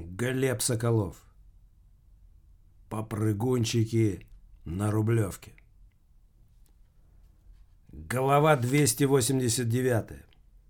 Глеб Соколов. Попрыгунчики на Рублевке. Глава 289.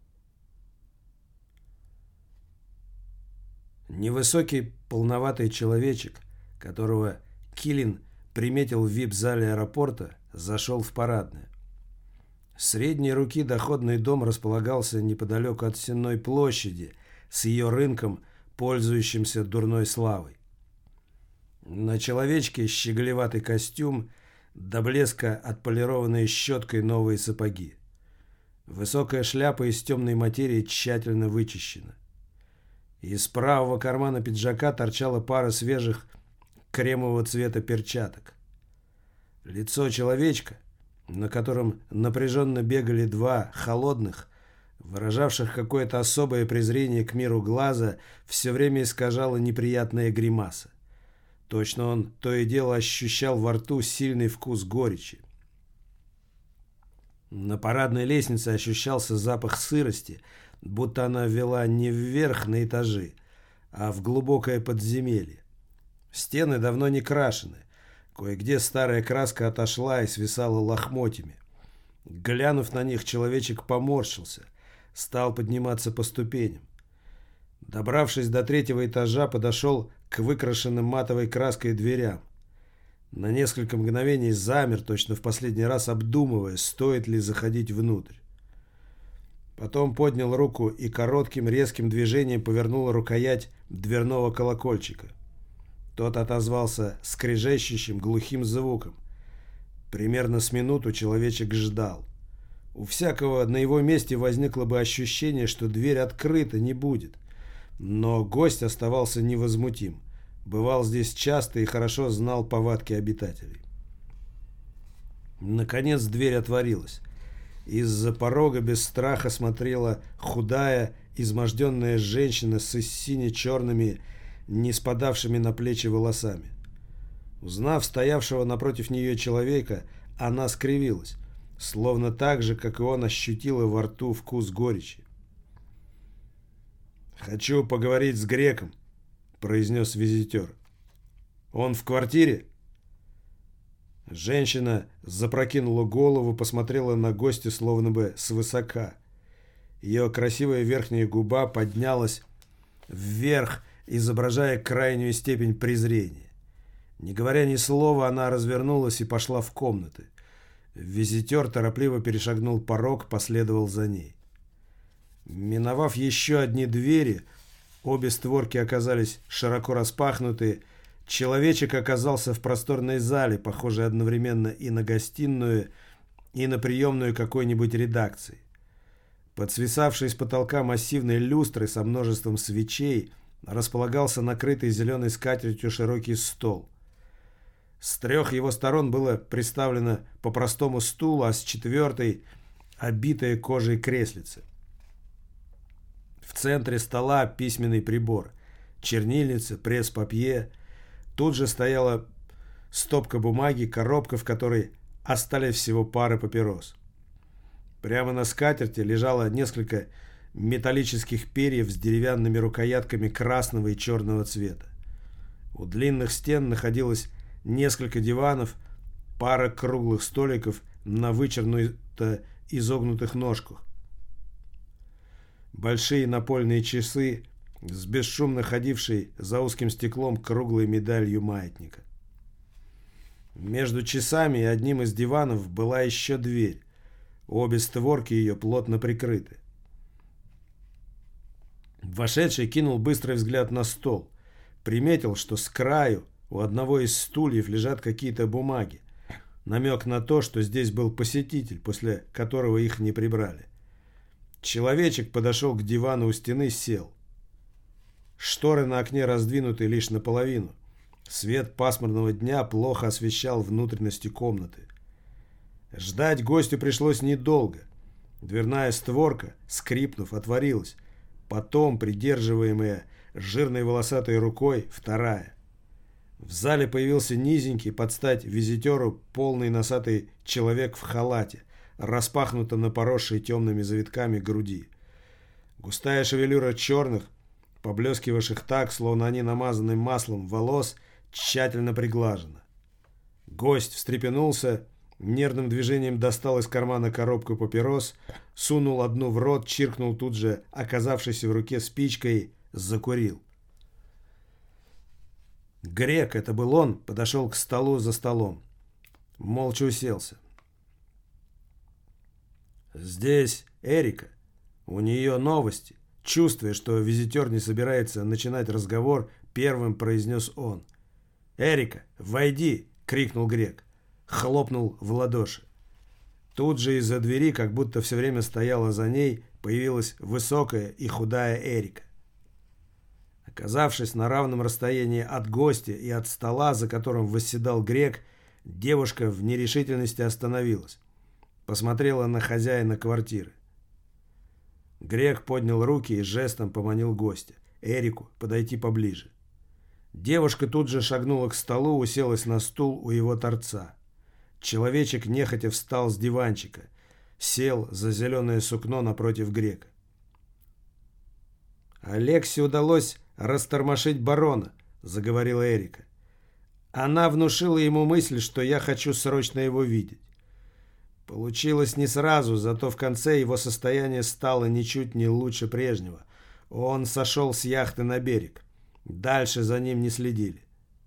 Невысокий полноватый человечек, которого Килин приметил в вип-зале аэропорта, зашел в парадное. Средней руки доходный дом располагался неподалеку от Сенной площади с ее рынком, пользующимся дурной славой. На человечке щеголеватый костюм, до блеска отполированные щеткой новые сапоги. Высокая шляпа из темной материи тщательно вычищена. Из правого кармана пиджака торчала пара свежих кремового цвета перчаток. Лицо человечка, на котором напряженно бегали два холодных, выражавших какое-то особое презрение к миру глаза, все время искажала неприятная гримаса. Точно он то и дело ощущал во рту сильный вкус горечи. На парадной лестнице ощущался запах сырости, будто она вела не вверх на этажи, а в глубокое подземелье. Стены давно не крашены, кое-где старая краска отошла и свисала лохмотьями. Глянув на них, человечек поморщился, стал подниматься по ступеням. Добравшись до третьего этажа, подошел к выкрашенным матовой краской дверям. На несколько мгновений замер, точно в последний раз обдумывая, стоит ли заходить внутрь. Потом поднял руку и коротким резким движением повернул рукоять дверного колокольчика. Тот отозвался скрежещущим глухим звуком. Примерно с минуту человечек ждал. У всякого на его месте возникло бы ощущение, что дверь открыта не будет. Но гость оставался невозмутим. Бывал здесь часто и хорошо знал повадки обитателей. Наконец дверь отворилась. Из-за порога без страха смотрела худая, изможденная женщина с сине-черными, не спадавшими на плечи волосами. Узнав стоявшего напротив нее человека, она скривилась, словно так же, как и он, ощутила во рту вкус горечи. «Хочу поговорить с греком», — произнес визитер. «Он в квартире?» Женщина запрокинула голову, посмотрела на гостя словно бы свысока. Ее красивая верхняя губа поднялась вверх, изображая крайнюю степень презрения. Не говоря ни слова, она развернулась и пошла в комнаты. Визитер торопливо перешагнул порог, последовал за ней. Миновав еще одни двери, обе створки оказались широко распахнуты. Человечек оказался в просторной зале, похожей одновременно и на гостиную, и на приемную какой-нибудь редакции. Под свисавшей с потолка массивной люстрой со множеством свечей располагался накрытый зеленой скатертью широкий стол. С трех его сторон было приставлено по простому стулу, а с четвертой — обитое кожей креслице. В центре стола письменный прибор, чернильница, пресс-папье. Тут же стояла стопка бумаги, коробка, в которой остались всего пары папирос. Прямо на скатерти лежало несколько металлических перьев с деревянными рукоятками красного и черного цвета. У длинных стен находилось несколько диванов, пара круглых столиков на вычернуто изогнутых ножках. Большие напольные часы с бесшумно ходившей за узким стеклом круглой медалью маятника. Между часами и одним из диванов была еще дверь. Обе створки ее плотно прикрыты. Вошедший кинул быстрый взгляд на стол. Приметил, что с краю у одного из стульев лежат какие-то бумаги. Намек на то, что здесь был посетитель, после которого их не прибрали. Человечек подошел к дивану у стены, сел. Шторы на окне раздвинуты лишь наполовину. Свет пасмурного дня плохо освещал внутренности комнаты. Ждать гостю пришлось недолго. Дверная створка, скрипнув, отворилась. Потом, придерживаемая жирной волосатой рукой, вторая. В зале появился низенький, под стать визитеру, полный носатый человек в халате, распахнутом на поросшей темными завитками груди. Густая шевелюра черных, поблескивавших так, словно они намазаны маслом волос, тщательно приглажено. Гость встрепенулся, нервным движением достал из кармана коробку папирос, сунул одну в рот, чиркнул тут же оказавшейся в руке спичкой, закурил. Грек, это был он, подошел к столу за столом. Молча уселся. «Здесь Эрика. У нее новости». Чувствуя, что визитер не собирается начинать разговор, первым произнес он. «Эрика, войди!» — крикнул Грек. Хлопнул в ладоши. Тут же из-за двери, как будто все время стояла за ней, появилась высокая и худая Эрика. Оказавшись на равном расстоянии от гостя и от стола, за которым восседал Грек, девушка в нерешительности остановилась. Посмотрела на хозяина квартиры. Грек поднял руки и жестом поманил гостя, Эрику, подойти поближе. Девушка тут же шагнула к столу, уселась на стул у его торца. Человечек нехотя встал с диванчика, сел за зеленое сукно напротив Грека. «Алексе удалось растормошить барона», — заговорила Эрика. «Она внушила ему мысль, что я хочу срочно его видеть. Получилось не сразу, зато в конце его состояние стало ничуть не лучше прежнего. Он сошел с яхты на берег. Дальше за ним не следили».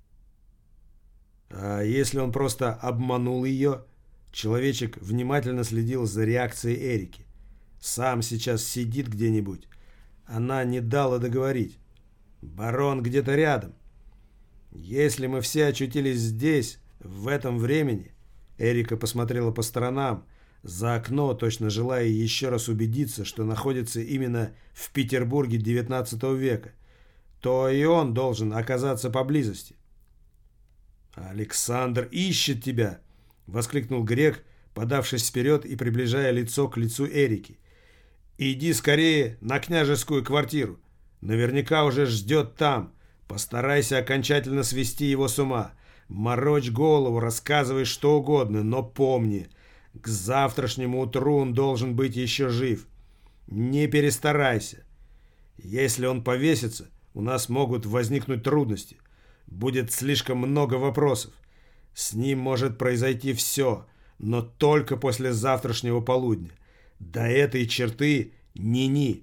«А если он просто обманул ее?» Человечек внимательно следил за реакцией Эрики. «Сам сейчас сидит где-нибудь. Она не дала договорить. Барон где-то рядом. Если мы все очутились здесь, в этом времени...» Эрика посмотрела по сторонам, за окно, точно желая еще раз убедиться, что находится именно в Петербурге XIX века, то и он должен оказаться поблизости. «Александр ищет тебя!» — воскликнул Грек, подавшись вперед и приближая лицо к лицу Эрики. «Иди скорее на княжескую квартиру. Наверняка уже ждет там. Постарайся окончательно свести его с ума. Морочь голову, рассказывай что угодно, но помни, к завтрашнему утру он должен быть еще жив. Не перестарайся. Если он повесится, у нас могут возникнуть трудности. Будет слишком много вопросов. С ним может произойти все, но только после завтрашнего полудня. До этой черты ни-ни».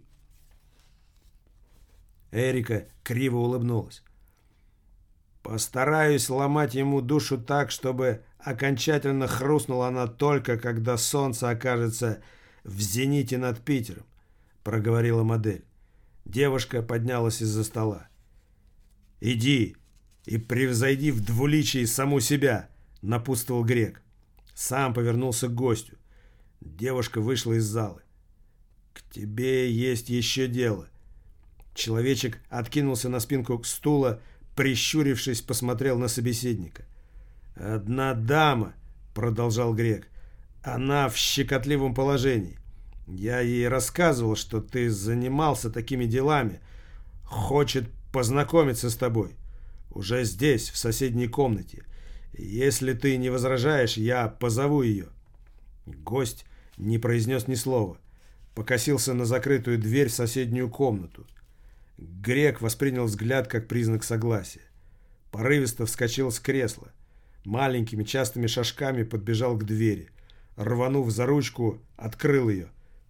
Эрика криво улыбнулась. «Постараюсь ломать ему душу так, чтобы окончательно хрустнула она только, когда солнце окажется в зените над Питером», — проговорила модель. Девушка поднялась из-за стола. «Иди и превзойди в двуличии саму себя», — напутствовал Грек. Сам повернулся к гостю. Девушка вышла из залы. «К тебе есть еще дело». Человечек откинулся на спинку стула, прищурившись, посмотрел на собеседника. «Одна дама», — продолжал Грек, — «она в щекотливом положении. Я ей рассказывал, что ты занимался такими делами. Хочет познакомиться с тобой. Уже здесь, в соседней комнате. Если ты не возражаешь, я позову ее». Гость не произнес ни слова. Покосился на закрытую дверь в соседнюю комнату. Грек воспринял взгляд как признак согласия. Порывисто вскочил с кресла. Маленькими частыми шажками подбежал к двери. Рванув за ручку, открыл ее.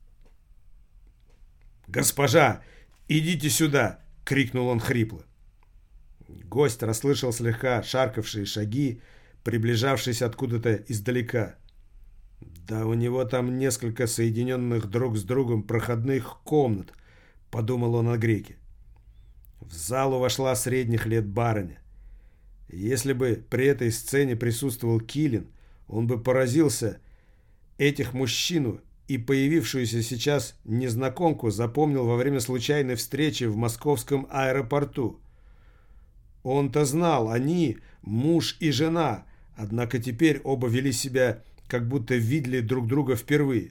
«Госпожа, идите сюда!» — крикнул он хрипло. Гость расслышал слегка шаркавшие шаги, приближавшись откуда-то издалека. «Да у него там несколько соединенных друг с другом проходных комнат», — подумал он о Греке. В залу вошла средних лет барыня. Если бы при этой сцене присутствовал Килин, он бы поразился. Этих мужчину и появившуюся сейчас незнакомку запомнил во время случайной встречи в московском аэропорту. Он-то знал, они муж и жена, однако теперь оба вели себя, как будто видели друг друга впервые.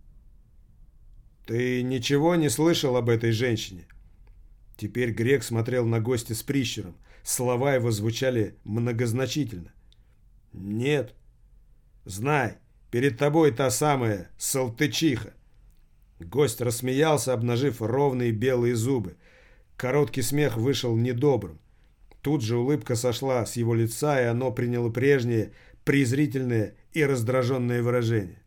«Ты ничего не слышал об этой женщине?» Теперь Грек смотрел на гостя с прищуром. Слова его звучали многозначительно. «Нет. Знай, перед тобой та самая Салтычиха». Гость рассмеялся, обнажив ровные белые зубы. Короткий смех вышел недобрым. Тут же улыбка сошла с его лица, и оно приняло прежнее презрительное и раздраженное выражение.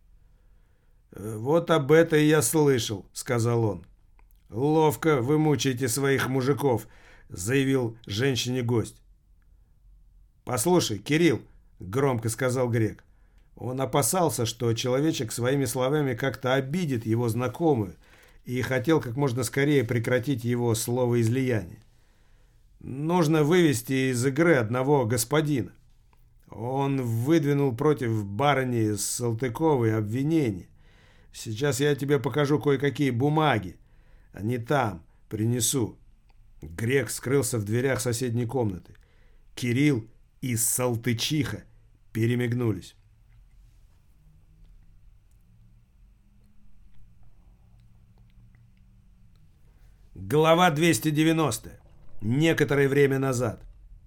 «Вот об этом я слышал», — сказал он. «Ловко вы мучаете своих мужиков», — заявил женщине гость. «Послушай, Кирилл», — громко сказал грек. Он опасался, что человечек своими словами как-то обидит его знакомую и хотел как можно скорее прекратить его словоизлияние. «Нужно вывести из игры одного господина. Он выдвинул против барыни Салтыковой обвинение. Сейчас я тебе покажу кое-какие бумаги. Они там, принесу». Грек скрылся в дверях соседней комнаты. Кирилл и Салтычиха перемигнулись. Глава 290. Некоторое время назад.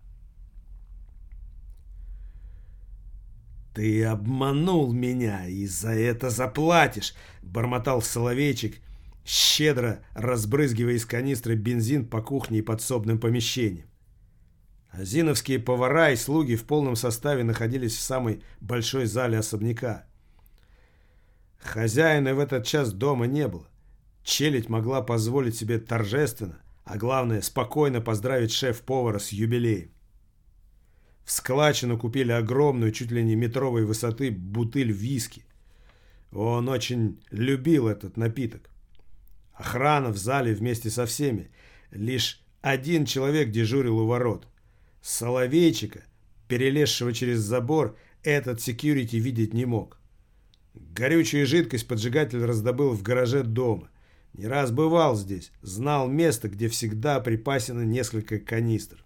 «Ты обманул меня, и за это заплатишь!» — бормотал Соловейчик, щедро разбрызгивая из канистры бензин по кухне и подсобным помещениям. Азиновские повара и слуги в полном составе находились в самой большой зале особняка. Хозяина в этот час дома не было. Челядь могла позволить себе торжественно, а главное, спокойно поздравить шеф-повара с юбилеем. В складчину купили огромную, чуть ли не метровой высоты, бутыль виски. Он очень любил этот напиток. Охрана в зале вместе со всеми. Лишь один человек дежурил у ворот. Соловейчика, перелезшего через забор, этот секьюрити видеть не мог. Горючую жидкость поджигатель раздобыл в гараже дома. Не раз бывал здесь, знал место, где всегда припасено несколько канистр.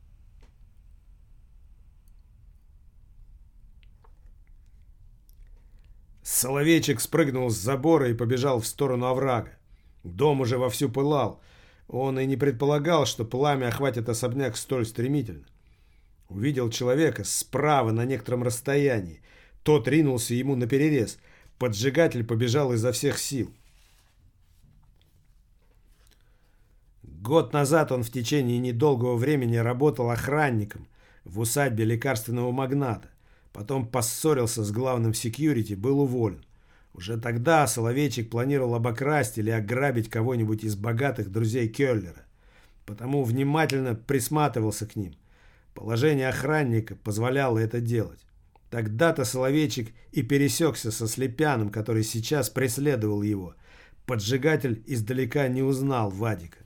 Соловейчик спрыгнул с забора и побежал в сторону оврага. Дом уже вовсю пылал. Он и не предполагал, что пламя охватит особняк столь стремительно. Увидел человека справа на некотором расстоянии. Тот ринулся ему наперерез. Поджигатель побежал изо всех сил. Год назад он в течение недолгого времени работал охранником в усадьбе лекарственного магната. Потом поссорился с главным секьюрити, был уволен. Уже тогда Соловейчик планировал обокрасть или ограбить кого-нибудь из богатых друзей Кёллера. Потому внимательно присматривался к ним. Положение охранника позволяло это делать. Тогда-то Соловейчик и пересекся со Слепяном, который сейчас преследовал его. Поджигатель издалека не узнал Вадика.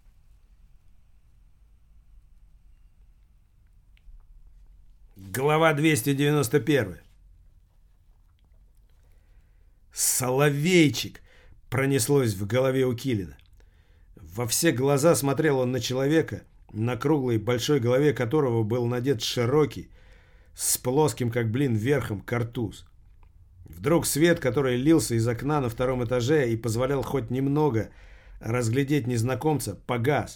Глава 291. «Соловейчик!» — пронеслось в голове у Килина. Во все глаза смотрел он на человека, на круглой большой голове которого был надет широкий, с плоским, как блин, верхом картуз. Вдруг свет, который лился из окна на втором этаже и позволял хоть немного разглядеть незнакомца, погас.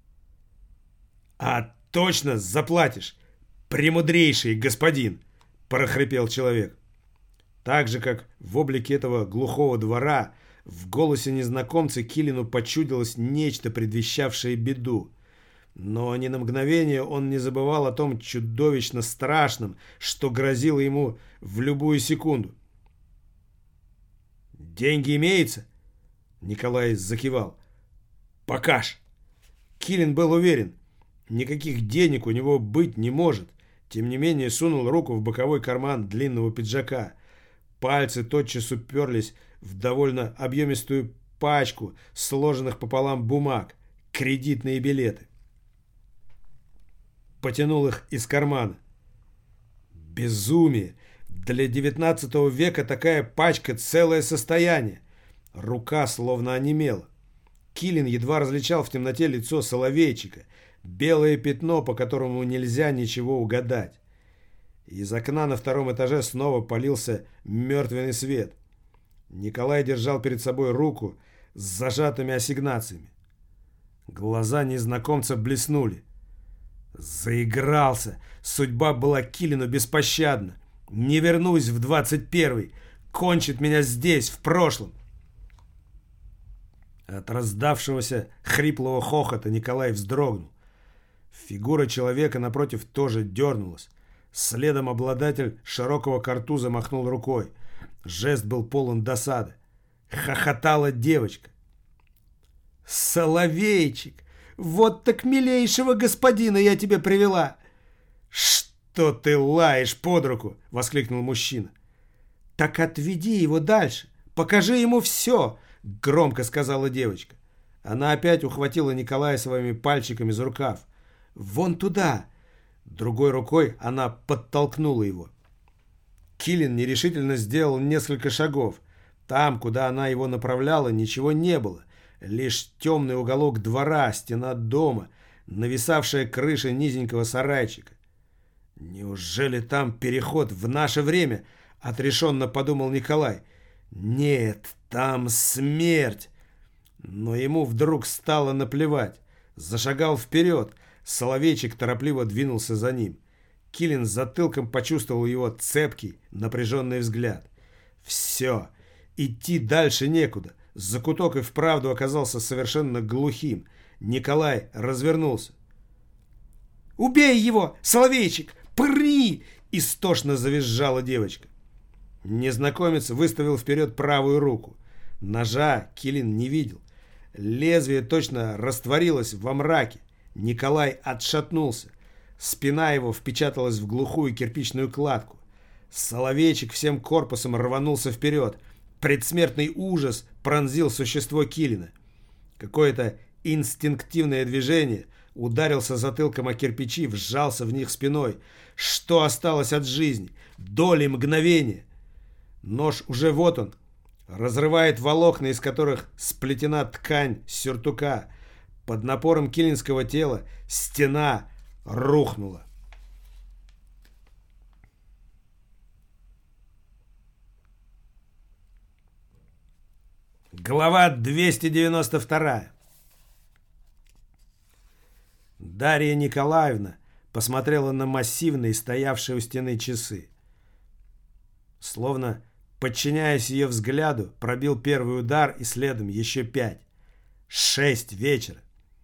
«А точно заплатишь, премудрейший господин!» — прохрипел человек. Так же, как в облике этого глухого двора, в голосе незнакомца Килину почудилось нечто, предвещавшее беду. Но ни на мгновение он не забывал о том чудовищно страшном, что грозило ему в любую секунду. «Деньги имеются?» Николай закивал. «Покаж!» Килин был уверен, никаких денег у него быть не может. Тем не менее сунул руку в боковой карман длинного пиджака. Пальцы тотчас уперлись в довольно объемистую пачку сложенных пополам бумаг, кредитные билеты. Потянул их из кармана. Безумие! Для 19 века такая пачка — целое состояние. Рука словно онемела. Килин едва различал в темноте лицо Соловейчика, белое пятно, по которому нельзя ничего угадать. Из окна на втором этаже снова полился мертвенный свет. Николай держал перед собой руку с зажатыми ассигнациями. Глаза незнакомца блеснули. Заигрался. Судьба была Килину беспощадна. Не вернусь в 21-й. Кончит меня здесь, в прошлом. От раздавшегося хриплого хохота Николай вздрогнул. Фигура человека напротив тоже дернулась. Следом обладатель широкого картуза махнул рукой. Жест был полон досады. Хохотала девочка. «Соловейчик, вот так милейшего господина я тебе привела!» «Что ты лаешь под руку?» — воскликнул мужчина. «Так отведи его дальше, покажи ему все!» — громко сказала девочка. Она опять ухватила Николая своими пальчиками за рукав. «Вон туда!» Другой рукой она подтолкнула его. Килин нерешительно сделал несколько шагов. Там, куда она его направляла, ничего не было. Лишь темный уголок двора, стена дома, нависавшая крыша низенького сарайчика. «Неужели там переход в наше время?» — отрешенно подумал Николай. «Нет, там смерть!» Но ему вдруг стало наплевать. Зашагал вперед. Соловейчик торопливо двинулся за ним. Килин затылком почувствовал его цепкий, напряженный взгляд. Все, идти дальше некуда. Закуток и вправду оказался совершенно глухим. Николай развернулся. «Убей его, Соловейчик! При!» — истошно завизжала девочка. Незнакомец выставил вперед правую руку. Ножа Килин не видел. Лезвие точно растворилось во мраке. Николай отшатнулся. Спина его впечаталась в глухую кирпичную кладку. Соловейчик всем корпусом рванулся вперед. Предсмертный ужас пронзил существо Килина. Какое-то инстинктивное движение, ударился затылком о кирпичи, вжался в них спиной. Что осталось от жизни? Доли мгновения. Нож уже вот он. Разрывает волокна, из которых сплетена ткань сюртука. Под напором килинского тела стена рухнула. Глава 292. Дарья Николаевна посмотрела на массивные, стоявшие у стены часы. Словно, подчиняясь ее взгляду, пробил первый удар и следом еще 5. 6 вечера.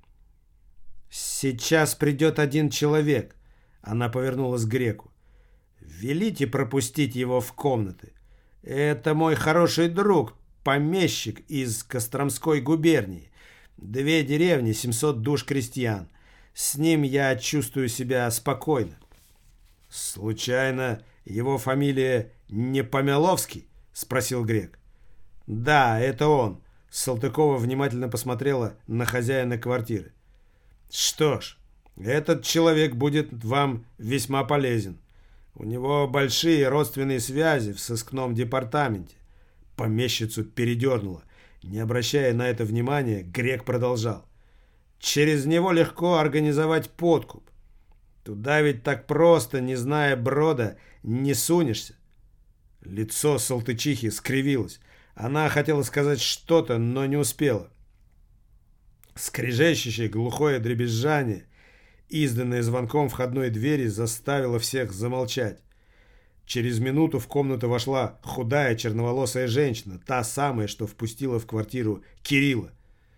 «Сейчас придет один человек», — она повернулась к греку. «Велите пропустить его в комнаты. Это мой хороший друг, помещик из Костромской губернии. 2 деревни, 700 душ крестьян. С ним я чувствую себя спокойно». «Случайно его фамилия не Помяловский?» — спросил грек. «Да, это он». Салтыкова внимательно посмотрела на хозяина квартиры. «Что ж, этот человек будет вам весьма полезен. У него большие родственные связи в сыскном департаменте». Помещицу передернуло. Не обращая на это внимания, грек продолжал. «Через него легко организовать подкуп. Туда ведь так просто, не зная брода, не сунешься». Лицо Салтычихи скривилось. Она хотела сказать что-то, но не успела. Скрежещущее глухое дребезжание, изданное звонком входной двери, заставило всех замолчать. Через минуту в комнату вошла худая черноволосая женщина, та самая, что впустила в квартиру Кирилла.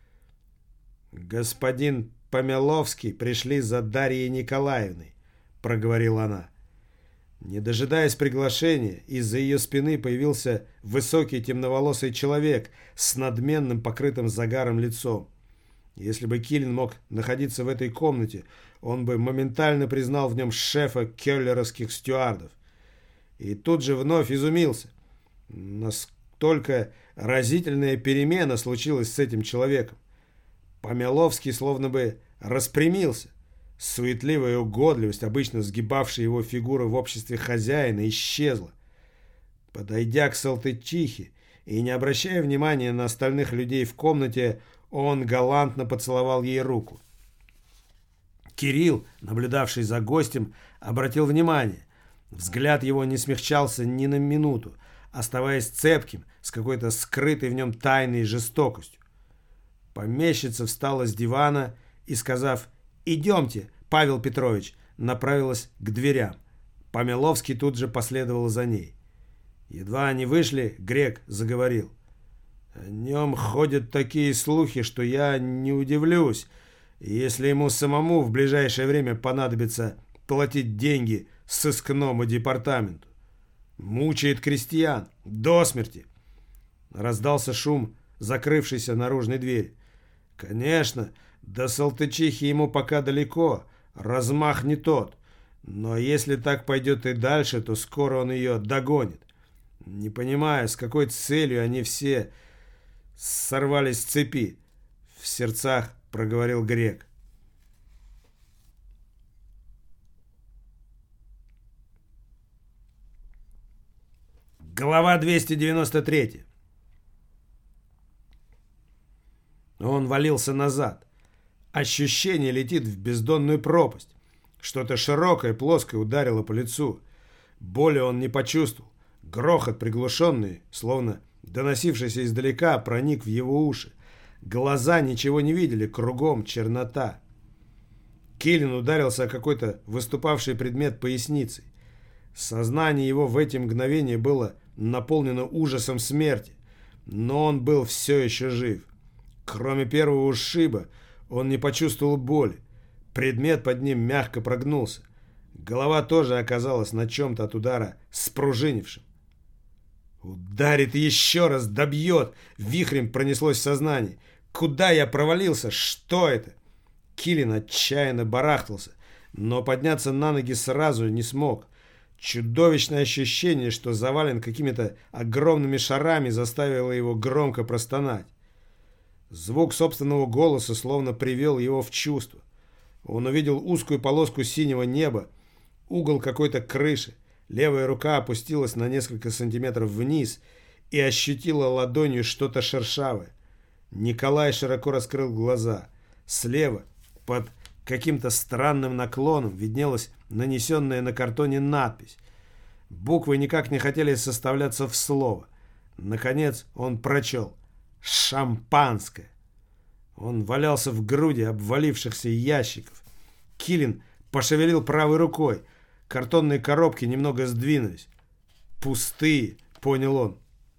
«Господин Помяловский пришли за Дарьей Николаевной», — проговорила она. Не дожидаясь приглашения, из-за ее спины появился высокий темноволосый человек с надменным, покрытым загаром лицом. Если бы Килин мог находиться в этой комнате, он бы моментально признал в нем шефа келлеровских стюардов. И тут же вновь изумился. Настолько разительная перемена случилась с этим человеком. Помяловский словно бы распрямился. Суетливая угодливость, обычно сгибавшая его фигуру в обществе хозяина, исчезла. Подойдя к Салтычихе и не обращая внимания на остальных людей в комнате, он галантно поцеловал ей руку. Кирилл, наблюдавший за гостем, обратил внимание. Взгляд его не смягчался ни на минуту, оставаясь цепким, с какой-то скрытой в нем тайной жестокостью. Помещица встала с дивана и, сказав «Идемте, Павел Петрович», направилась к дверям. Помяловский тут же последовал за ней. Едва они вышли, грек заговорил. О нем ходят такие слухи, что я не удивлюсь, если ему самому в ближайшее время понадобится платить деньги сыскному департаменту. Мучает крестьян до смерти. Раздался шум закрывшейся наружной двери. Конечно, до Салтычихи ему пока далеко, размах не тот. Но если так пойдет и дальше, то скоро он ее догонит. Не понимая, с какой целью они все сорвались с цепи, в сердцах проговорил Грек. Глава 293. Он валился назад. Ощущение летит в бездонную пропасть. Что-то широкое, плоское ударило по лицу. Боли он не почувствовал. Грохот приглушенный, словно доносившийся издалека, проник в его уши. Глаза ничего не видели, кругом чернота. Киллин ударился о какой-то выступавший предмет поясницей. Сознание его в эти мгновения было наполнено ужасом смерти, но он был все еще жив. Кроме первого ушиба, он не почувствовал боли. Предмет под ним мягко прогнулся. Голова тоже оказалась на чем-то от удара спружинившим. Ударит еще раз, добьет. Вихрем пронеслось в сознании. Куда я провалился? Что это? Киллин отчаянно барахтался, но подняться на ноги сразу не смог. Чудовищное ощущение, что завален какими-то огромными шарами, заставило его громко простонать. Звук собственного голоса словно привел его в чувство. Он увидел узкую полоску синего неба, угол какой-то крыши. Левая рука опустилась на несколько сантиметров вниз и ощутила ладонью что-то шершавое. Николай широко раскрыл глаза. Слева, под каким-то странным наклоном, виднелась нанесенная на картоне надпись. Буквы никак не хотели составляться в слово. Наконец он прочел: «Шампанское». Он валялся в груди обвалившихся ящиков. Киллин пошевелил правой рукой. Картонные коробки немного сдвинулись. «Пустые», — понял он.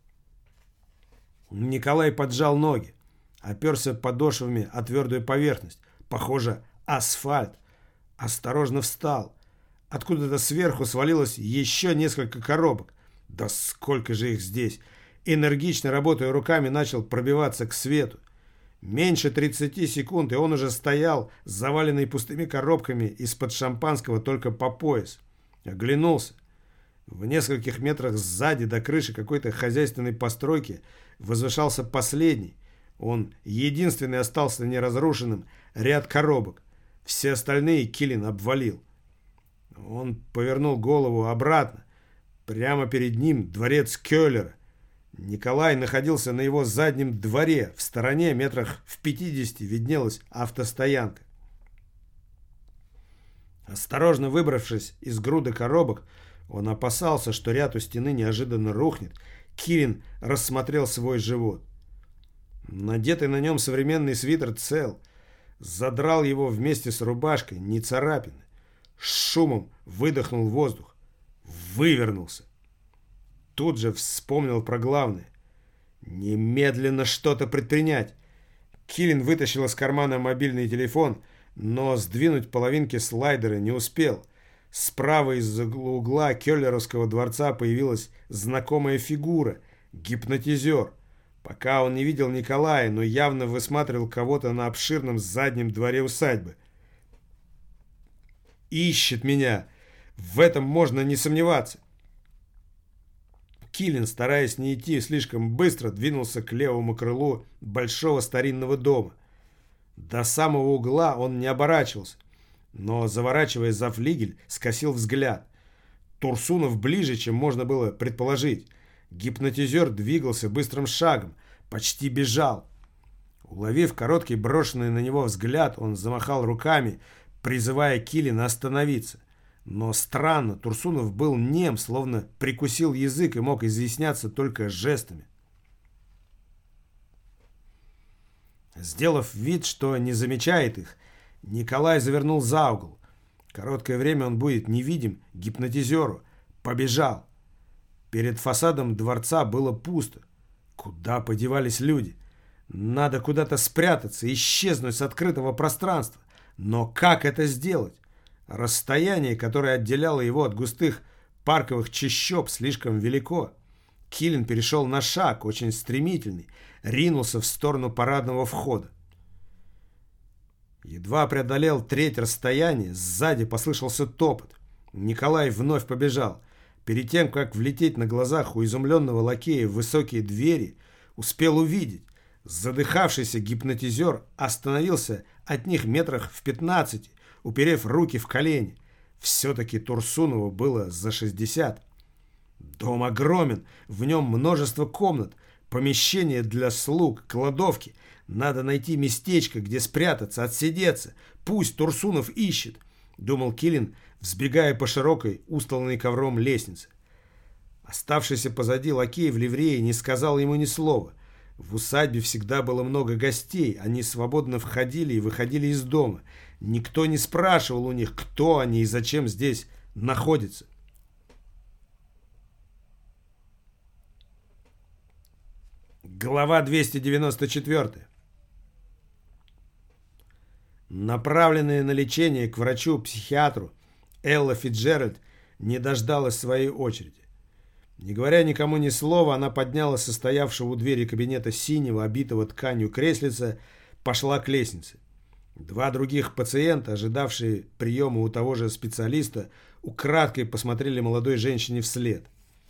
Николай поджал ноги, оперся подошвами о твердую поверхность. Похоже, асфальт. Осторожно встал. Откуда-то сверху свалилось еще несколько коробок. Да сколько же их здесь! Энергично работая руками, начал пробиваться к свету. Меньше 30 секунд, и он уже стоял, заваленный пустыми коробками из-под шампанского только по пояс. Оглянулся. В нескольких метрах сзади до крыши какой-то хозяйственной постройки возвышался последний. Он единственный остался неразрушенным ряд коробок. Все остальные Киллин обвалил. Он повернул голову обратно. Прямо перед ним дворец Кёллера. Николай находился на его заднем дворе. В стороне, метрах в 50, виднелась автостоянка. Осторожно выбравшись из груды коробок, он опасался, что ряд у стены неожиданно рухнет. Киллин рассмотрел свой живот. Надетый на нем современный свитер цел. Задрал его вместе с рубашкой, не царапины. С шумом выдохнул воздух. Вывернулся. Тут же вспомнил про главное. Немедленно что-то предпринять. Киллин вытащил из кармана мобильный телефон, но сдвинуть половинки слайдера не успел. Справа из-за угла Кёллеровского дворца появилась знакомая фигура — гипнотизер. Пока он не видел Николая, но явно высматривал кого-то на обширном заднем дворе усадьбы. «Ищет меня! В этом можно не сомневаться!» Киллин, стараясь не идти слишком быстро, двинулся к левому крылу большого старинного дома. До самого угла он не оборачивался, но, заворачивая за флигель, скосил взгляд. Турсунов ближе, чем можно было предположить. Гипнотизер двигался быстрым шагом, почти бежал. Уловив короткий брошенный на него взгляд, он замахал руками, призывая Киллина остановиться. Но странно, Турсунов был нем, словно прикусил язык и мог изъясняться только жестами. Сделав вид, что не замечает их, Николай завернул за угол. Короткое время он будет невидим гипнотизеру. Побежал. Перед фасадом дворца было пусто. Куда подевались люди? Надо куда-то спрятаться, исчезнуть с открытого пространства. Но как это сделать? Расстояние, которое отделяло его от густых парковых чащоб, слишком велико. Киллин перешел на шаг, очень стремительный, ринулся в сторону парадного входа. Едва преодолел треть расстояния, сзади послышался топот. Николай вновь побежал. Перед тем, как влететь на глазах у изумленного лакея в высокие двери, успел увидеть. Задыхавшийся гипнотизер остановился от них метрах в 15, уперев руки в колени. Все-таки Турсунову было за 60. Дом огромен, в нем множество комнат, помещения для слуг, кладовки. Надо найти местечко, где спрятаться, отсидеться. Пусть Турсунов ищет, думал Киллин, взбегая по широкой, устланной ковром лестнице. Оставшийся позади лакей в ливрее не сказал ему ни слова. В усадьбе всегда было много гостей, они свободно входили и выходили из дома. Никто не спрашивал у них, кто они и зачем здесь находятся. Глава 294. Направленная на лечение к врачу-психиатру, Элла Фицджеральд не дождалась своей очереди. Не говоря никому ни слова, она поднялась со стоявшего у двери кабинета синего, обитого тканью креслица, пошла к лестнице. Два других пациента, ожидавшие приема у того же специалиста, украдкой посмотрели молодой женщине вслед.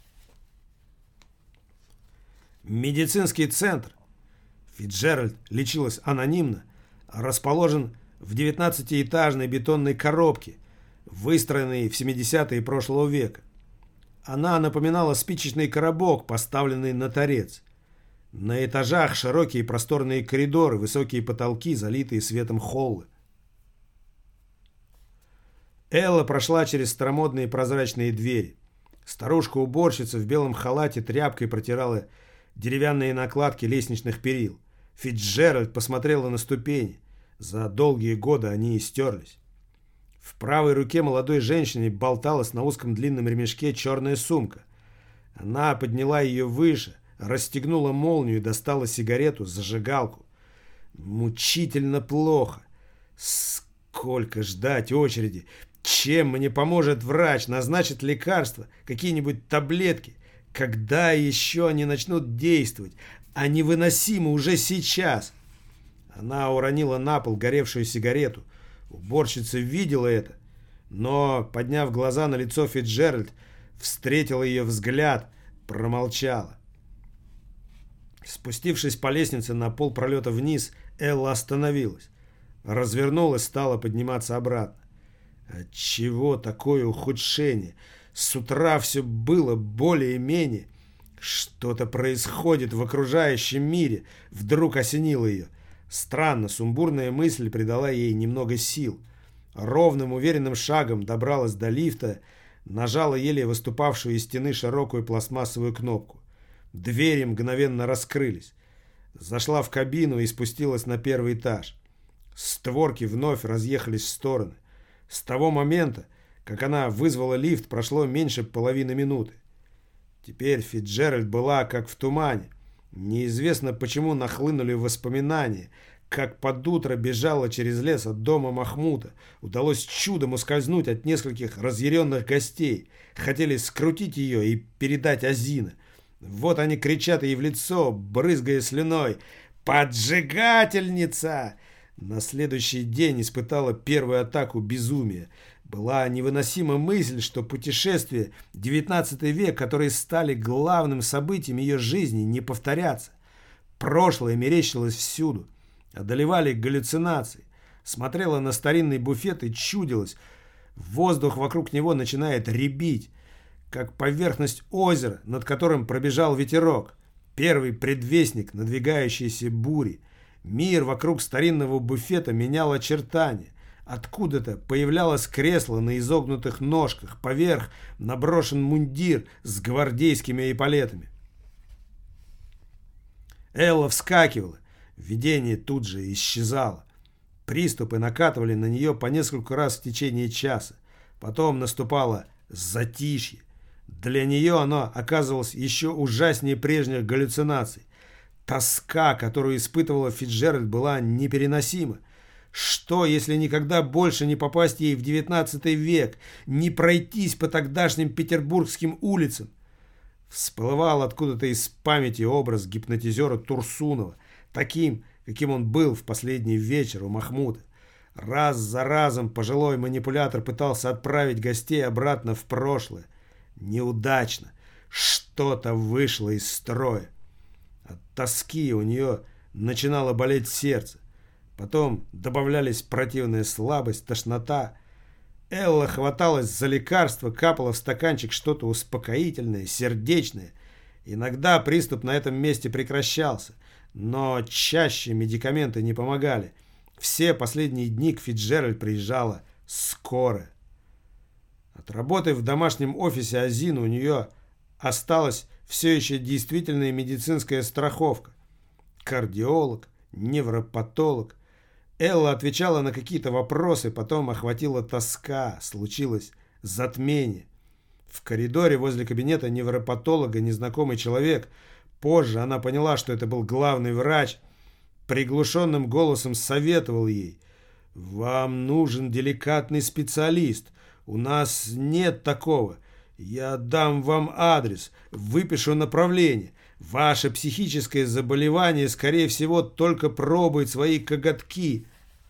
Медицинский центр, Фицджеральд лечилась анонимно, расположен в 19-этажной бетонной коробке, выстроенной в 70-е прошлого века. Она напоминала спичечный коробок, поставленный на торец. На этажах широкие просторные коридоры, высокие потолки, залитые светом холлы. Элла прошла через старомодные прозрачные двери. Старушка-уборщица в белом халате тряпкой протирала деревянные накладки лестничных перил. Фицджеральд посмотрела на ступени. За долгие годы они истерлись. В правой руке молодой женщины болталась на узком длинном ремешке черная сумка. Она подняла ее выше, расстегнула молнию и достала сигарету, зажигалку. Мучительно плохо. Сколько ждать очереди? Чем мне поможет врач? Назначит лекарства? Какие-нибудь таблетки? Когда еще они начнут действовать? А невыносимо уже сейчас. Она уронила на пол горевшую сигарету. Уборщица видела это, но, подняв глаза на лицо Фицджеральд, встретила ее взгляд, промолчала. Спустившись по лестнице на полпролета вниз, Элла остановилась. Развернулась, стала подниматься обратно. Отчего такое ухудшение? С утра все было более-менее. Что-то происходит в окружающем мире. Вдруг осенило ее. Странно, сумбурная мысль придала ей немного сил. Ровным, уверенным шагом добралась до лифта, нажала еле выступавшую из стены широкую пластмассовую кнопку. Двери мгновенно раскрылись. Зашла в кабину и спустилась на первый этаж. Створки вновь разъехались в стороны. С того момента, как она вызвала лифт, прошло меньше половины минуты. Теперь Фицджеральд была как в тумане. Неизвестно, почему нахлынули воспоминания, как под утро бежала через лес от дома Махмута. Удалось чудом ускользнуть от нескольких разъяренных гостей. Хотели скрутить ее и передать Азина. Вот они кричат ей в лицо, брызгая слюной: «Поджигательница!» На следующий день испытала первую атаку безумия. Была невыносима мысль, что путешествия XIX век, которые стали главным событием ее жизни, не повторятся. Прошлое мерещилось всюду. Одолевали галлюцинации. Смотрела на старинный буфет и чудилась. Воздух вокруг него начинает рябить, как поверхность озера, над которым пробежал ветерок. Первый предвестник надвигающейся бури. Мир вокруг старинного буфета менял очертания. Откуда-то появлялось кресло на изогнутых ножках, поверх наброшен мундир с гвардейскими эполетами. Элла вскакивала, видение тут же исчезало. Приступы накатывали на нее по несколько раз в течение часа. Потом наступало затишье. Для нее оно оказывалось еще ужаснее прежних галлюцинаций. Тоска, которую испытывала Фицджеральд, была непереносима. Что, если никогда больше не попасть ей в XIX век, не пройтись по тогдашним петербургским улицам? Всплывал откуда-то из памяти образ гипнотизера Турсунова, таким, каким он был в последний вечер у Махмуда. Раз за разом пожилой манипулятор пытался отправить гостей обратно в прошлое. Неудачно. Что-то вышло из строя. От тоски у нее начинало болеть сердце. Потом добавлялись противная слабость, тошнота. Элла хваталась за лекарство, капала в стаканчик что-то успокоительное, сердечное. Иногда приступ на этом месте прекращался, но чаще медикаменты не помогали. Все последние дни к Фицджеральд приезжала скорая. От работы в домашнем офисе Азина у нее осталась все еще действительная медицинская страховка. Кардиолог, невропатолог. Элла отвечала на какие-то вопросы, потом охватила тоска, случилось затмение. В коридоре возле кабинета невропатолога незнакомый человек. Позже она поняла, что это был главный врач. Приглушенным голосом советовал ей: «Вам нужен деликатный специалист. У нас нет такого. Я дам вам адрес, выпишу направление. Ваше психическое заболевание, скорее всего, только пробует свои коготки».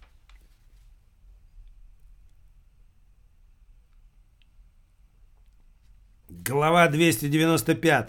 Глава 295.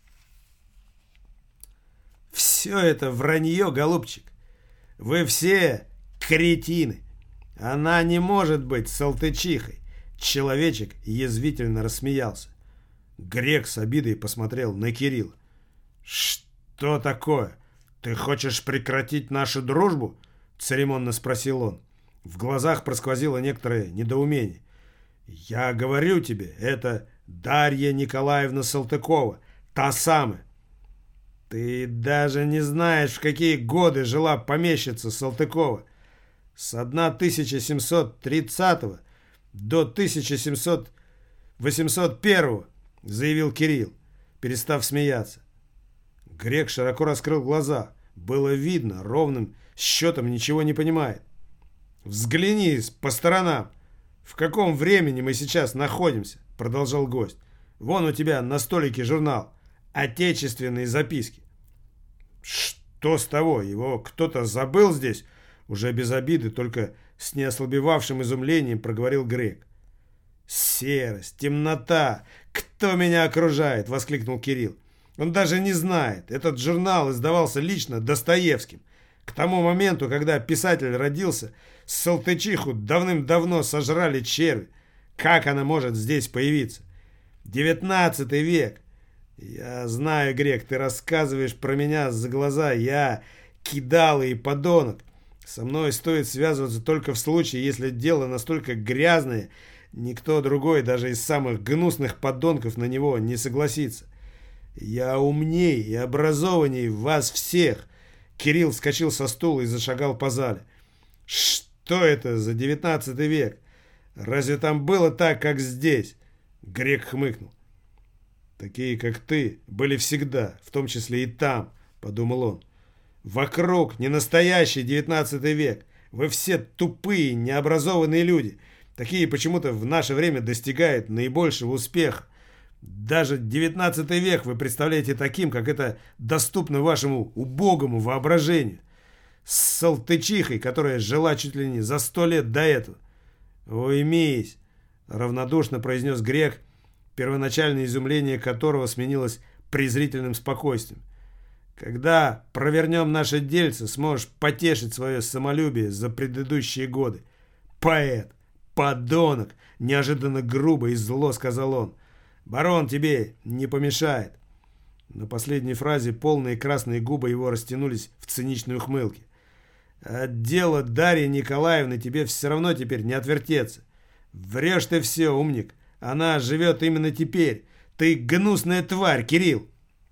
Все это вранье, голубчик. Вы все кретины. Она не может быть салтычихой. Человечек язвительно рассмеялся. Грек с обидой посмотрел на Кирилла. «Что такое? Ты хочешь прекратить нашу дружбу?» Церемонно спросил он. В глазах просквозило некоторое недоумение. «Я говорю тебе, это Дарья Николаевна Салтыкова, та самая». «Ты даже не знаешь, в какие годы жила помещица Салтыкова. С 1730 до 1801, заявил Кирилл, перестав смеяться. Грек широко раскрыл глаза. Было видно, ровным счетом ничего не понимает. «Взгляни по сторонам. В каком времени мы сейчас находимся?» Продолжал гость. «Вон у тебя на столике журнал. Отечественные записки». «Что с того? Его кто-то забыл здесь?» Уже без обиды, только с неослабевавшим изумлением проговорил Грек. «Серость, темнота! Кто меня окружает?» — воскликнул Кирилл. «Он даже не знает. Этот журнал издавался лично Достоевским. К тому моменту, когда писатель родился, Салтычиху давным-давно сожрали черви. Как она может здесь появиться? 19 век. Я знаю, Грек, ты рассказываешь про меня за глаза. Я кидалый и подонок. Со мной стоит связываться только в случае, если дело настолько грязное, никто другой, даже из самых гнусных подонков, на него не согласится. Я умней и образованней вас всех». Кирилл вскочил со стула и зашагал по зале. «Что это за 19 век? Разве там было так, как здесь?» Грек хмыкнул. «Такие, как ты, были всегда, в том числе и там», — подумал он. «Вокруг не настоящий 19 век. Вы все тупые, необразованные люди. Такие почему-то в наше время достигают наибольшего успеха. Даже 19 век вы представляете таким, как это доступно вашему убогому воображению. С Салтычихой, которая жила чуть ли не за 100 лет до этого». «Уймись», — равнодушно произнес Грек, первоначальное изумление которого сменилось презрительным спокойствием. «Когда провернем наше дельце, сможешь потешить свое самолюбие за предыдущие годы». «Поэт! Подонок!» — неожиданно грубо и зло сказал он. «Барон тебе не помешает». На последней фразе полные красные губы его растянулись в циничной ухмылке. «От дела Дарьи Николаевны тебе все равно теперь не отвертеться. Врешь ты все, умник. Она живет именно теперь. Ты гнусная тварь, Кирилл!»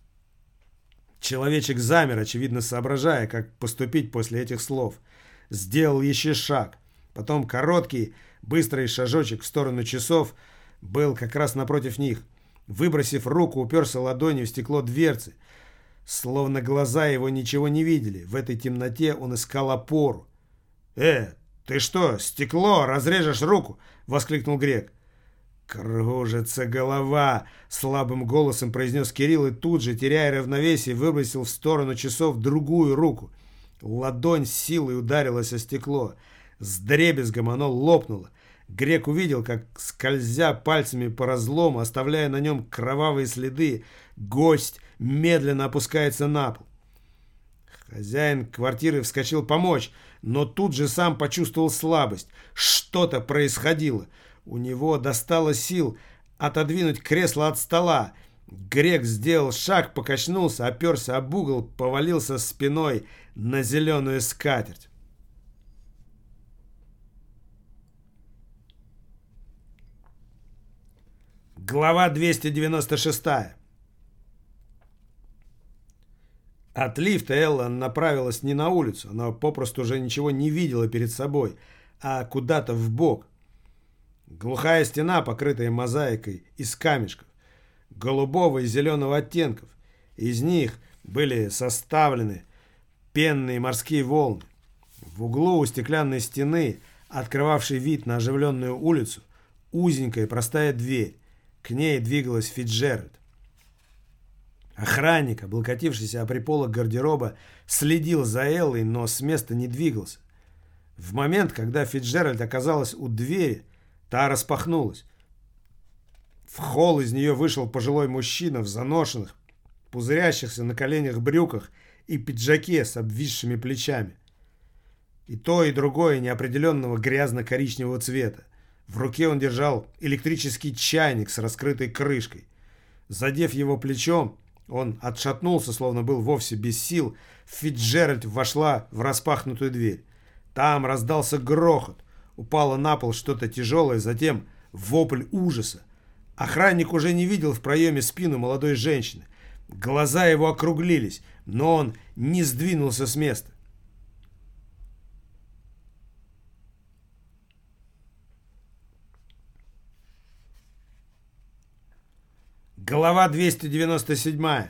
Человечек замер, очевидно соображая, как поступить после этих слов. Сделал еще шаг. Потом короткий, быстрый шажочек в сторону часов был как раз напротив них. Выбросив руку, уперся ладонью в стекло дверцы. словно глаза его ничего не видели. В этой темноте он искал опору. Ты что, стекло, разрежешь руку?» — воскликнул грек. «Кружится голова!» — слабым голосом произнес Кирилл и тут же, теряя равновесие, выбросил в сторону часов другую руку. Ладонь с силой ударилась о стекло. С дребезгом оно лопнуло. Грек увидел, как, скользя пальцами по разлому, оставляя на нем кровавые следы, гость медленно опускается на пол. Хозяин квартиры вскочил помочь, но тут же сам почувствовал слабость. Что-то происходило. У него достало сил отодвинуть кресло от стола. Грек сделал шаг, покачнулся, оперся об угол, повалился спиной на зеленую скатерть. Глава 296. От лифта Элла направилась не на улицу, она попросту уже ничего не видела перед собой, а куда-то вбок. Глухая стена, покрытая мозаикой из камешков, голубого и зеленого оттенков. Из них были составлены пенные морские волны. В углу у стеклянной стены, открывавшей вид на оживленную улицу, узенькая простая дверь. К ней двигалась Фицджеральд. Охранник, облокотившийся о приполок гардероба, следил за Эллой, но с места не двигался. В момент, когда Фицджеральд оказалась у двери, та распахнулась. В холл из нее вышел пожилой мужчина в заношенных, пузырящихся на коленях брюках и пиджаке с обвисшими плечами. И то, и другое неопределенного грязно-коричневого цвета. В руке он держал электрический чайник с раскрытой крышкой. Задев его плечом, он отшатнулся, словно был вовсе без сил. Фицджеральд вошла в распахнутую дверь. Там раздался грохот. Упало на пол что-то тяжелое, затем вопль ужаса. Охранник уже не видел в проеме спину молодой женщины. Глаза его округлились, но он не сдвинулся с места. Глава 297.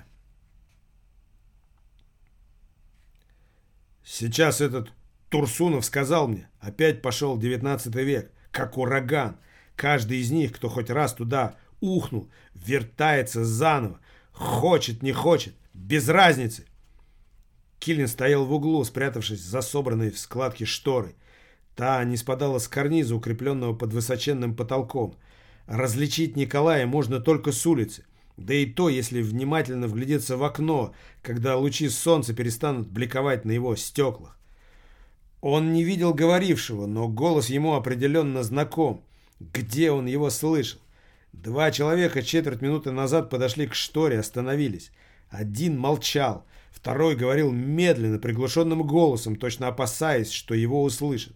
Сейчас этот Турсунов сказал мне, опять пошел 19 век, как ураган. Каждый из них, кто хоть раз туда ухнул, вертается заново. Хочет, не хочет, без разницы. Киллин стоял в углу, спрятавшись за собранной в складки шторой. Та не спадала с карниза, укрепленного под высоченным потолком. Различить Николая можно только с улицы. Да и то, если внимательно вглядеться в окно, когда лучи солнца перестанут бликовать на его стеклах. Он не видел говорившего, но голос ему определенно знаком. Где он его слышал? Два человека четверть минуты назад подошли к шторе, остановились. Один молчал, второй говорил медленно, приглушенным голосом, точно опасаясь, что его услышат.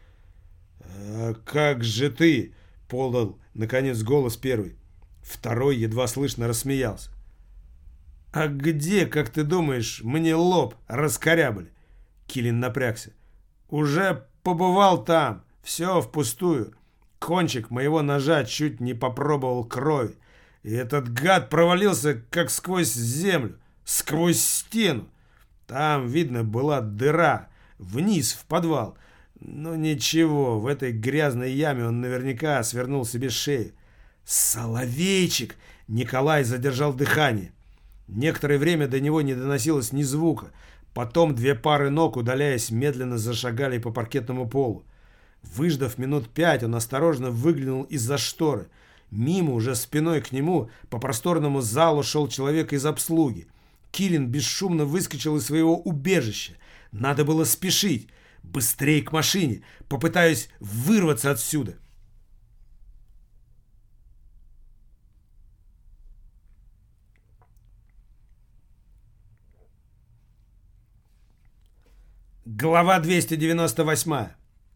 «Как же ты?» — подал, наконец, голос первый. Второй едва слышно рассмеялся. «А где, как ты думаешь, мне лоб раскорябали?» Киллин напрягся. «Уже побывал там, все впустую. Кончик моего ножа чуть не попробовал крови. И этот гад провалился, как сквозь землю, сквозь стену. Там, видно, была дыра, вниз, в подвал. Но ничего, в этой грязной яме он наверняка свернул себе шею. Соловейчик!» Николай задержал дыхание. Некоторое время до него не доносилось ни звука. Потом две пары ног, удаляясь, медленно зашагали по паркетному полу. Выждав минут 5, он осторожно выглянул из-за шторы. Мимо, уже спиной к нему, по просторному залу шел человек из обслуги. Киллин бесшумно выскочил из своего убежища. Надо было спешить. Быстрее к машине. Попытаюсь вырваться отсюда. Глава 298.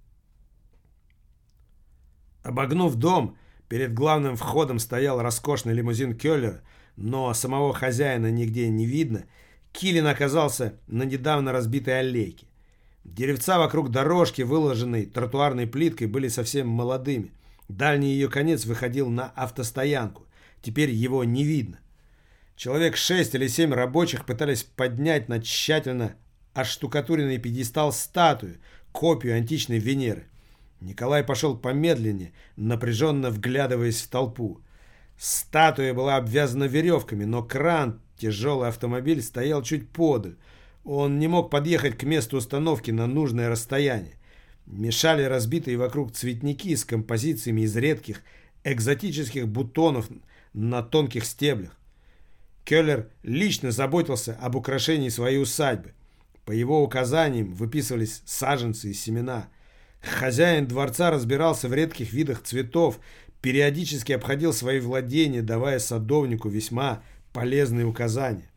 Обогнув дом, перед главным входом стоял роскошный лимузин Кёллера, но самого хозяина нигде не видно. Киллин оказался на недавно разбитой аллейке. Деревца вокруг дорожки, выложенной тротуарной плиткой, были совсем молодыми. Дальний ее конец выходил на автостоянку. Теперь его не видно. Человек 6 или 7 рабочих пытались поднять на тщательно оштукатуренный пьедестал статую, копию античной Венеры. Николай пошел помедленнее, напряженно вглядываясь в толпу. Статуя была обвязана веревками, но кран, тяжелый автомобиль, стоял чуть подаль. Он не мог подъехать к месту установки на нужное расстояние. Мешали разбитые вокруг цветники с композициями из редких экзотических бутонов на тонких стеблях. Келлер лично заботился об украшении своей усадьбы. По его указаниям выписывались саженцы и семена. Хозяин дворца разбирался в редких видах цветов, периодически обходил свои владения, давая садовнику весьма полезные указания.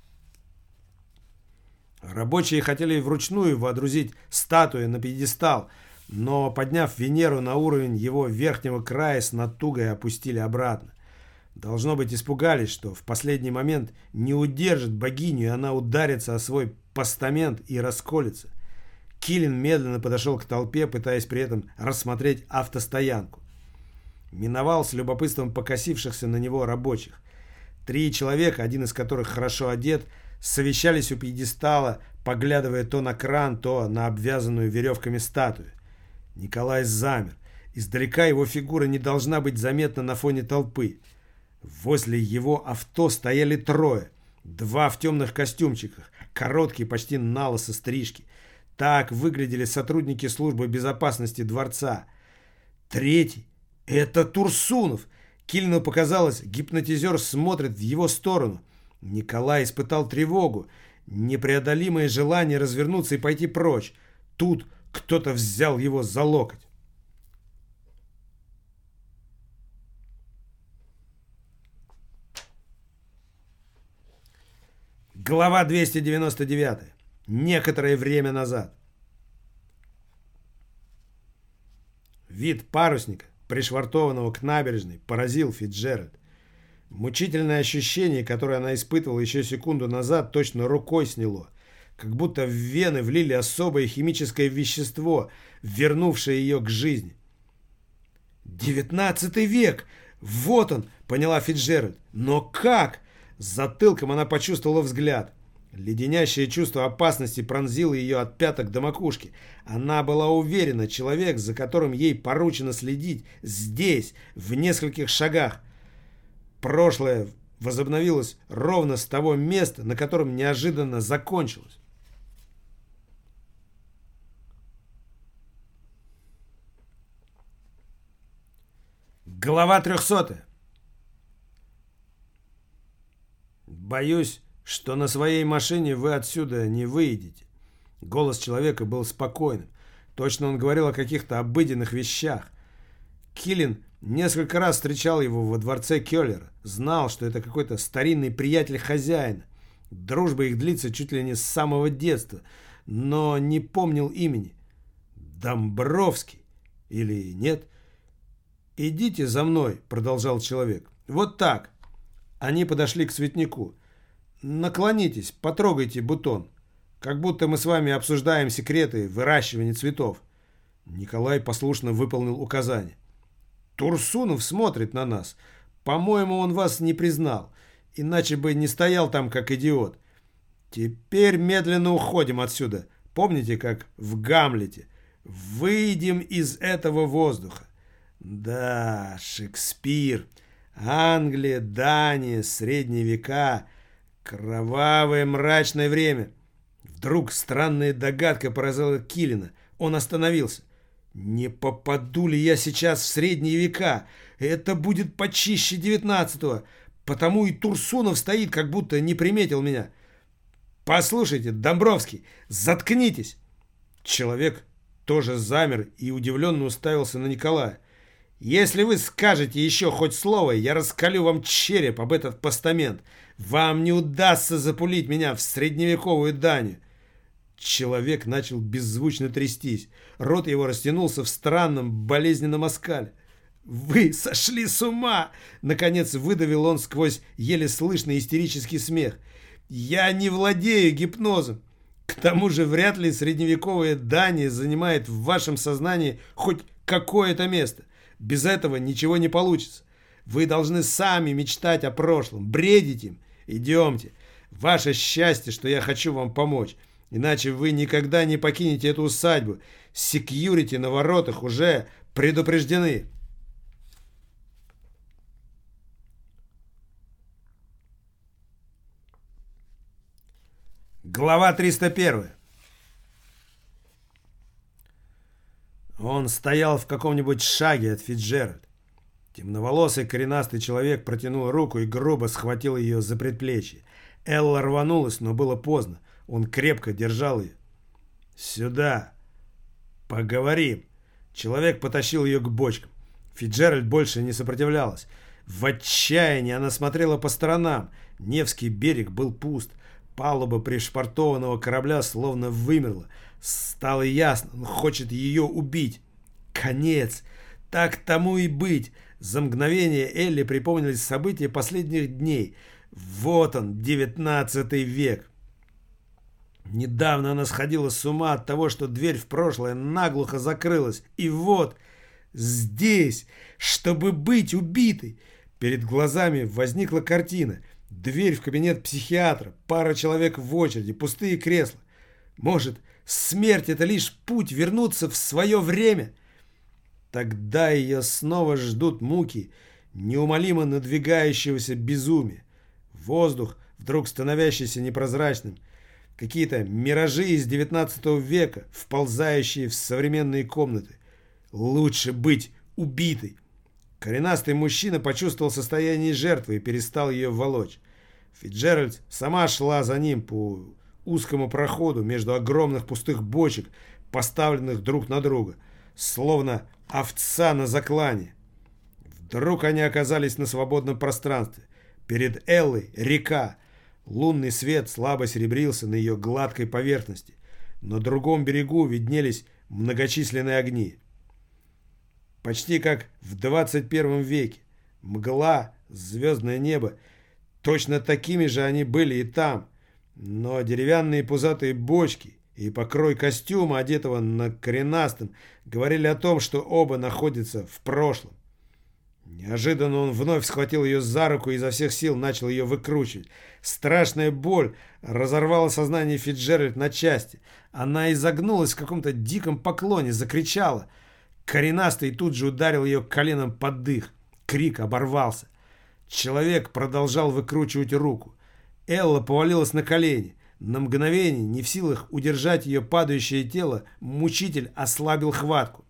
Рабочие хотели вручную водрузить статую на пьедестал, но, подняв Венеру на уровень его верхнего края, с натугой опустили обратно. Должно быть, испугались, что в последний момент не удержит богиню, и она ударится о свой постамент и расколется. Киллин медленно подошел к толпе, пытаясь при этом рассмотреть автостоянку. Миновал с любопытством покосившихся на него рабочих. 3 человека, один из которых хорошо одет, совещались у пьедестала, поглядывая то на кран, то на обвязанную веревками статую. Николай замер. Издалека его фигура не должна быть заметна на фоне толпы. Возле его авто стояли 3. 2 в темных костюмчиках, короткие, почти налысо стрижки. Так выглядели сотрудники службы безопасности дворца. 3 — это Турсунов. Киллину показалось, гипнотизер смотрит в его сторону. Николай испытал тревогу, непреодолимое желание развернуться и пойти прочь. Тут кто-то взял его за локоть. Глава 299. Некоторое время назад. Вид парусника, пришвартованного к набережной, поразил Фицджеральд. Мучительное ощущение, которое она испытывала еще секунду назад, точно рукой сняло. Как будто в вены влили особое химическое вещество, вернувшее ее к жизни. 19 век! Вот он, поняла Фицджеральд. Но как? Затылком она почувствовала взгляд. Леденящее чувство опасности пронзило ее от пяток до макушки. Она была уверена, человек, за которым ей поручено следить, здесь, в нескольких шагах. Прошлое возобновилось ровно с того места, на котором неожиданно закончилось. Глава 300. «Боюсь, что на своей машине вы отсюда не выйдете». Голос человека был спокойным. Точно он говорил о каких-то обыденных вещах. Киллин несколько раз встречал его во дворце Келлера. Знал, что это какой-то старинный приятель хозяина. Дружба их длится чуть ли не с самого детства, но не помнил имени. Домбровский или нет? «Идите за мной», — продолжал человек. «Вот так». Они подошли к цветнику. «Наклонитесь, потрогайте бутон. Как будто мы с вами обсуждаем секреты выращивания цветов». Николай послушно выполнил указание. «Турсунов смотрит на нас. По-моему, он вас не признал. Иначе бы не стоял там, как идиот. Теперь медленно уходим отсюда. Помните, как в Гамлете? Выйдем из этого воздуха». Да, Шекспир. Англия, Дания, Средние века. Кровавое мрачное время. Вдруг странная догадка поразила Киллина. Он остановился. «Не попаду ли я сейчас в Средние века? Это будет почище 19-го. Потому и Турсунов стоит, как будто не приметил меня. Послушайте, Домбровский, заткнитесь!» Человек тоже замер и удивленно уставился на Николая. «Если вы скажете еще хоть слово, я раскалю вам череп об этот постамент. Вам не удастся запулить меня в средневековую Данию». Человек начал беззвучно трястись. Рот его растянулся в странном болезненном оскале. «Вы сошли с ума!» Наконец выдавил он сквозь еле слышный истерический смех. «Я не владею гипнозом. К тому же вряд ли средневековая Дания занимает в вашем сознании хоть какое-то место. Без этого ничего не получится. Вы должны сами мечтать о прошлом, бредить им. Идемте. Ваше счастье, что я хочу вам помочь. Иначе вы никогда не покинете эту усадьбу. Секьюрити на воротах уже предупреждены. Глава 301. Он стоял в каком-нибудь шаге от Фицджеральд. Темноволосый коренастый человек протянул руку и грубо схватил ее за предплечье. Элла рванулась, но было поздно. Он крепко держал ее. «Сюда! Поговорим!» Человек потащил ее к бочкам. Фицджеральд больше не сопротивлялась. В отчаянии она смотрела по сторонам. Невский берег был пуст. Палуба пришвартованного корабля словно вымерла. Стало ясно, он хочет ее убить. Конец! Так тому и быть! За мгновение Элли припомнились события последних дней. Вот он, 19 век. Недавно она сходила с ума от того, что дверь в прошлое наглухо закрылась. И вот, здесь, чтобы быть убитой. Перед глазами возникла картина. Дверь в кабинет психиатра, пара человек в очереди, пустые кресла. Может, смерть — это лишь путь вернуться в свое время? Тогда ее снова ждут муки неумолимо надвигающегося безумия. Воздух, вдруг становящийся непрозрачным. Какие-то миражи из 19 века, вползающие в современные комнаты. Лучше быть убитой. Коренастый мужчина почувствовал состояние жертвы и перестал ее волочь. Фицджеральд сама шла за ним по узкому проходу между огромных пустых бочек, поставленных друг на друга, словно овца на заклане. Вдруг они оказались на свободном пространстве. Перед Эллой река. Лунный свет слабо серебрился на ее гладкой поверхности. На другом берегу виднелись многочисленные огни. Почти как в 21 веке. Мгла, звездное небо. Точно такими же они были и там. Но деревянные пузатые бочки и покрой костюма, одетого на коренастом, говорили о том, что оба находятся в прошлом. Неожиданно он вновь схватил ее за руку и изо всех сил начал ее выкручивать. Страшная боль разорвала сознание Фицджеральд на части. Она изогнулась в каком-то диком поклоне, закричала. Коренастый тут же ударил ее коленом под дых. Крик оборвался. Человек продолжал выкручивать руку. Элла повалилась на колени. На мгновение, не в силах удержать ее падающее тело, мучитель ослабил хватку.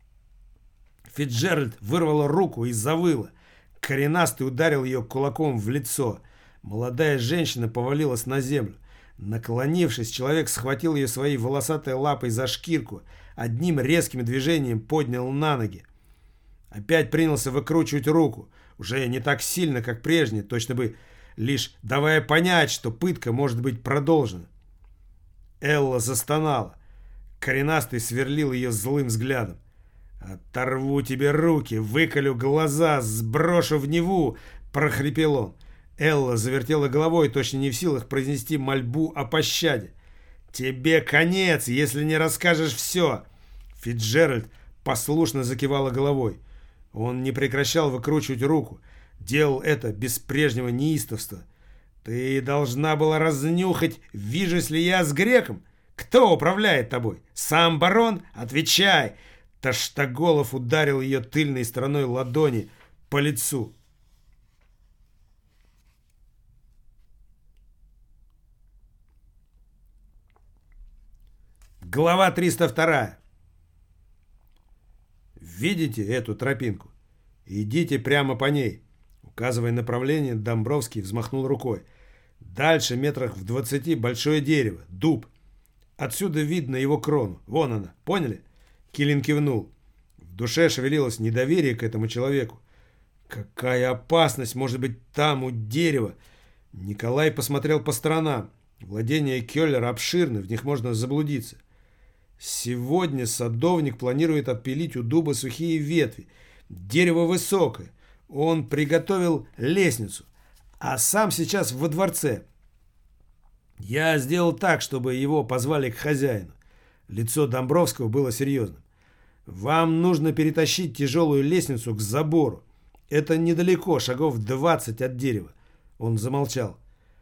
Фицджеральд вырвала руку и завыла. Коренастый ударил ее кулаком в лицо. Молодая женщина повалилась на землю. Наклонившись, человек схватил ее своей волосатой лапой за шкирку. Одним резким движением поднял на ноги. Опять принялся выкручивать руку. Уже не так сильно, как прежде, точно бы лишь давая понять, что пытка может быть продолжена. Элла застонала. Коренастый сверлил ее злым взглядом. «Оторву тебе руки, выколю глаза, сброшу в Неву!» — прохрипел он. Элла завертела головой, точно не в силах произнести мольбу о пощаде. «Тебе конец, если не расскажешь все!» Фицджеральд послушно закивала головой. Он не прекращал выкручивать руку. Делал это без прежнего неистовства. «Ты должна была разнюхать, вижусь ли я с греком? Кто управляет тобой? Сам барон? Отвечай!» Таштаголов ударил ее тыльной стороной ладони по лицу. Глава 302. Видите эту тропинку? Идите прямо по ней. Указывая направление, Домбровский взмахнул рукой. Дальше, метрах в 20, большое дерево, дуб. Отсюда видно его крону. Вон она, поняли? Килин кивнул. В душе шевелилось недоверие к этому человеку. Какая опасность может быть там, у дерева? Николай посмотрел по сторонам. Владения Кёллера обширны, в них можно заблудиться. Сегодня садовник планирует отпилить у дуба сухие ветви. Дерево высокое. Он приготовил лестницу, а сам сейчас во дворце. Я сделал так, чтобы его позвали к хозяину. Лицо Домбровского было серьезным. Вам нужно перетащить тяжелую лестницу к забору. Это недалеко, шагов 20 от дерева. Он замолчал.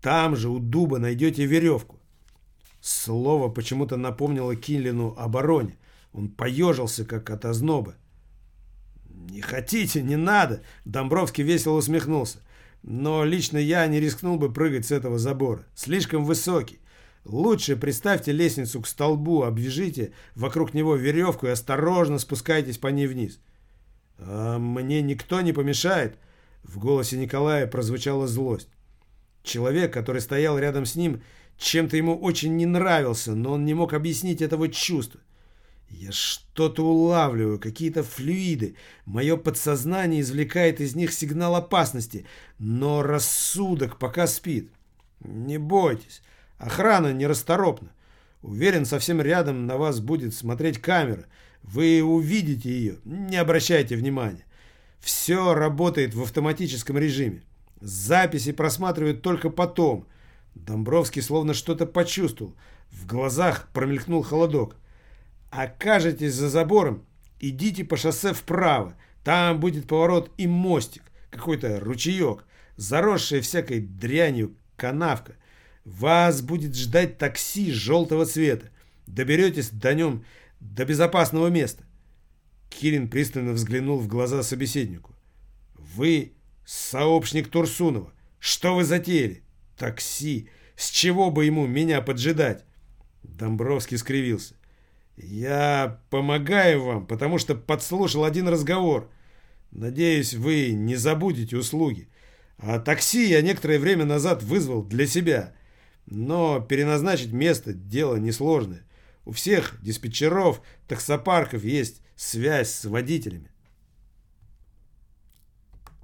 Там же у дуба найдете веревку. Слово почему-то напомнило Кинлину о бароне. Он поежился, как от озноба. «Не хотите, не надо!» Домбровский весело усмехнулся. «Но лично я не рискнул бы прыгать с этого забора. Слишком высокий. Лучше приставьте лестницу к столбу, обвяжите вокруг него веревку и осторожно спускайтесь по ней вниз». «А мне никто не помешает?» В голосе Николая прозвучала злость. Человек, который стоял рядом с ним, чем-то ему очень не нравился, но он не мог объяснить этого чувства. «Я что-то улавливаю, какие-то флюиды. Мое подсознание извлекает из них сигнал опасности, но рассудок пока спит. Не бойтесь, охрана нерасторопна. Уверен, совсем рядом на вас будет смотреть камера. Вы увидите ее, не обращайте внимания. Все работает в автоматическом режиме. Записи просматривают только потом». Домбровский словно что-то почувствовал. В глазах промелькнул холодок. «Окажетесь за забором, идите по шоссе вправо. Там будет поворот и мостик, какой-то ручеек, заросшая всякой дрянью канавка. Вас будет ждать такси желтого цвета. Доберетесь до нем до безопасного места». Килин пристально взглянул в глаза собеседнику. «Вы сообщник Турсунова. Что вы затеяли? Такси. С чего бы ему меня поджидать?» Домбровский скривился. «Я помогаю вам, потому что подслушал один разговор. Надеюсь, вы не забудете услуги. А такси я некоторое время назад вызвал для себя. Но переназначить место – дело несложное. У всех диспетчеров таксопарков есть связь с водителями.